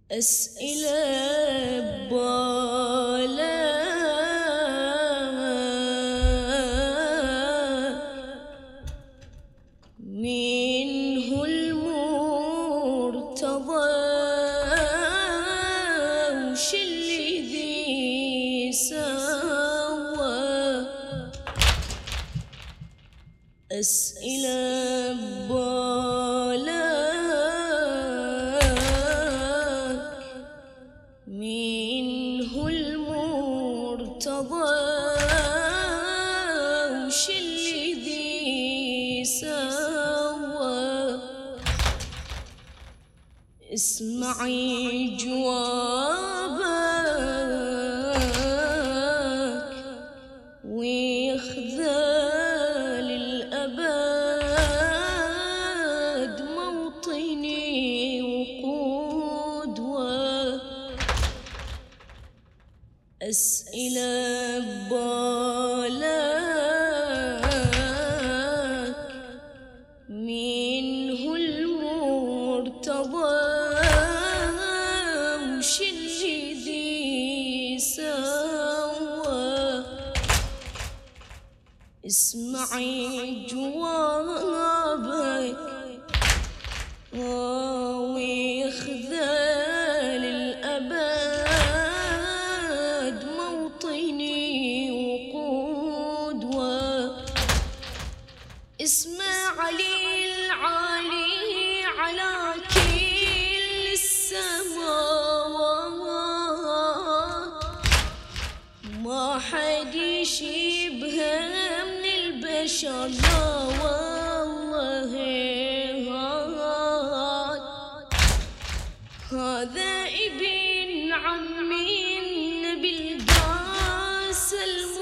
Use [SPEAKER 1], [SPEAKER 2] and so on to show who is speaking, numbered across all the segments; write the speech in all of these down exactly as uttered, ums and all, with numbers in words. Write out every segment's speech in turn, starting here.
[SPEAKER 1] أسئلة ببالك، من هو المرتضى وش اللي ذي سوى؟ أسئلة ببالك، من هو المرتضى وش اللي ذي سوى؟ اسمعي جوابك ويخذل الأبد موطني وقدوة. أسئلة ببالك، من هو المرتضى وش اللي ذي سوى؟ اسمعي جوابك ويخذل الأبد موطني وقدوة. اسمع علي العالي على كل السماوات، ما حد يشبهه من البشر، لا والله هاد. هذا ابن عمي النبي القاس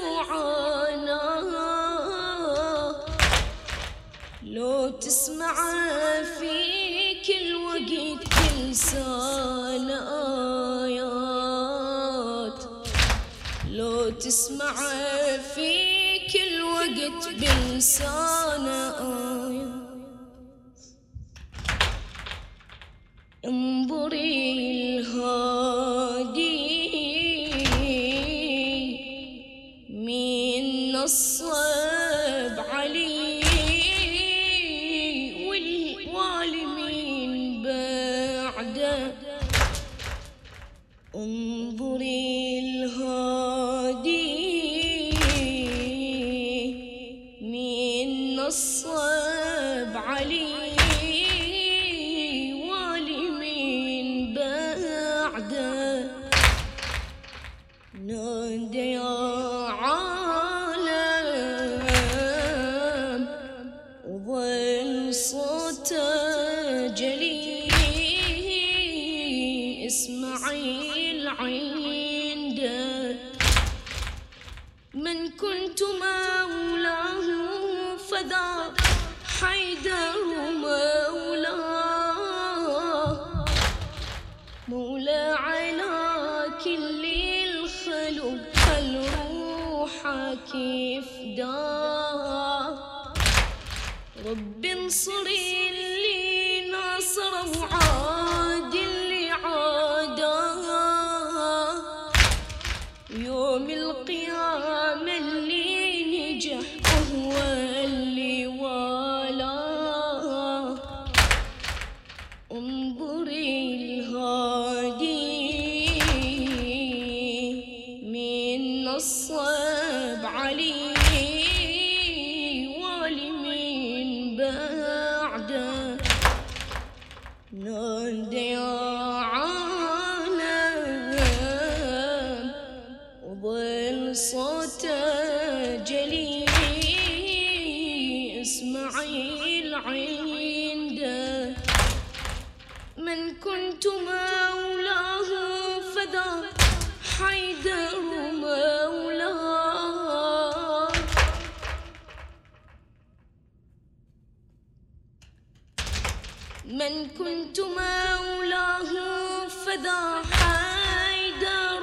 [SPEAKER 1] المعاناة، لو تسمعه في كل وقت بلسان آيات، لو تسمعه في كل وقت بلسان آيات. انظري الهادي من نصب علي والوالمين بعده. انظري الهادي من نصب علي والمين بعده. نادى يا عالم وظل صوته جلي، اسمعي عنده. من كنت مولاه فذا حيدر مولاه، مولى على كل الخلق خل روحك يفداه. رب انصري اللي ناصر وعاد اللي عاداه، يوم القيامة اللي نجح وهو اللي والاه. انظري الهادي من نصب علي والمين بعده. نادى يا عالم وظل صوته جلي، اسمعي عنده. من كنت مولاه فذا حيدر مولاه، من كنت مولاه فذا حيدر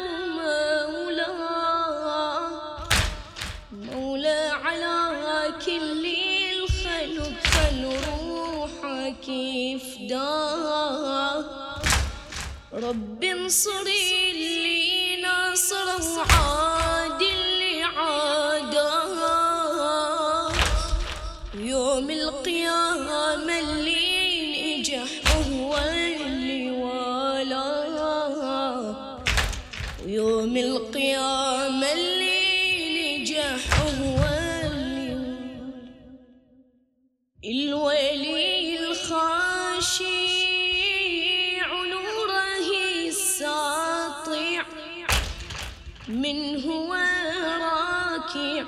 [SPEAKER 1] مولاه، مولى على كل الخلق خل روحك يفداه. رب انصر اللي ناصر وعاد اللي عاداه، يوم القيامة اللي نجح هو اللي والاه، ويوم القيامة اللي نجح هو اللي والاه. الولي الخاشع نوره الساطع من هو راكع،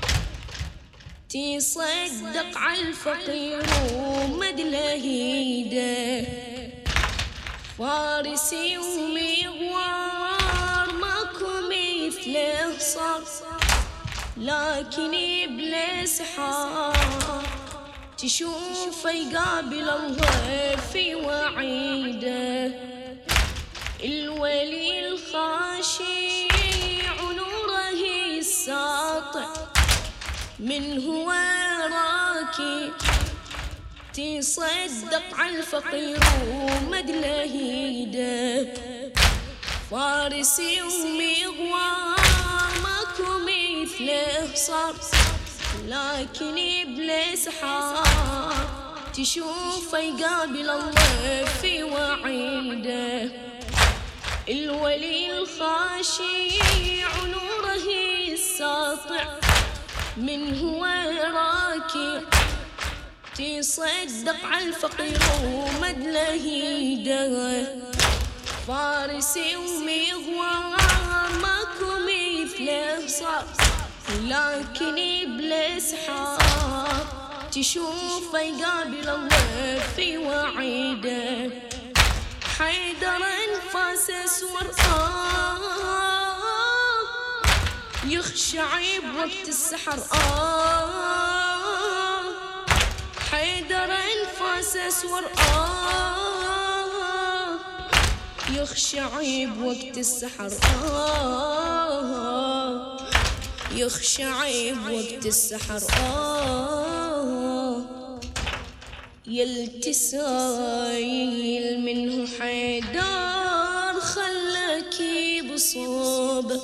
[SPEAKER 1] تصدق على الفقير ومد له ايده، فارسي ومغوار ماكو مثله صار، لكن بلا سحار تشوفه يقابل الله في وعيده. الولي الخاشع نوره الساطع من هو راكي، تصدق على الفقير ومد له ايده، فارسي ومغوار ماكو مثله صار، لكن بلا سحار تشوفه يقابل الله في وعيده. الولي الخاشع نوره الساطع من هو راكع، تصدق على الفقير ومد له ايده، فارسي ومغوار ماكو مثله صار، لكن بلا سحار تشوفه يقابل الله في وعيده. حيدر انفاس اسور آه يخشع بوقت السحر آه، حيدر انفاس اسور آه يخشع بوقت السحر آه، يخشع بوقت السحر آه. يلتسايل منه حيدر خلك بصوبه،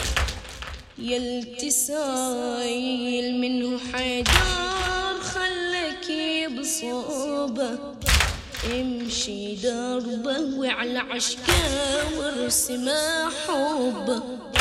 [SPEAKER 1] يلتسايل منه حيدر خلك بصوبه، امشي دربه وعلى عشقه وارسمه حبه.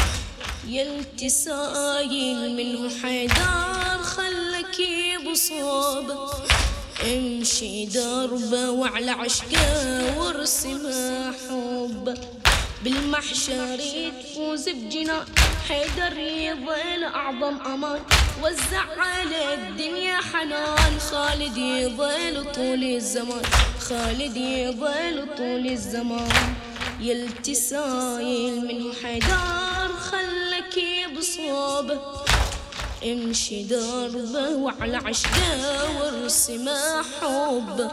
[SPEAKER 1] يلتسايل منه حيدر خلك بصوبه، امشي دربه وعلى عشقه وارسمه حبه. بالمحشر تفوز بجنان حيدر يظل اعظم امان، وزع على الدنيا حنان خالد يظل طول الزمان، خالد يظل طول الزمان. يلتسايل منه حيدر خلك بصوبه، امشي دربه وعلى عشقه وارسمه حبه.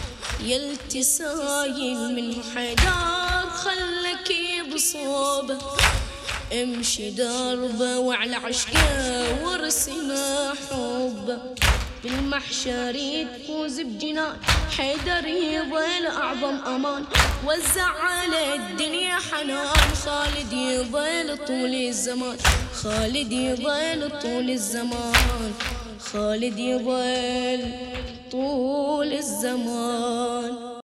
[SPEAKER 1] يلتسايل منه حيدر خلك بصوبه، امشي دربه وعلى عشقه وارسمه حبه. بالمحشر تفوز بجنان حيدر يظل اعظم امان، وزع على الدنيا حنان خالد يظل طول الزمان، خالد يظل طول الزمان، خالد يظل طول الزمان.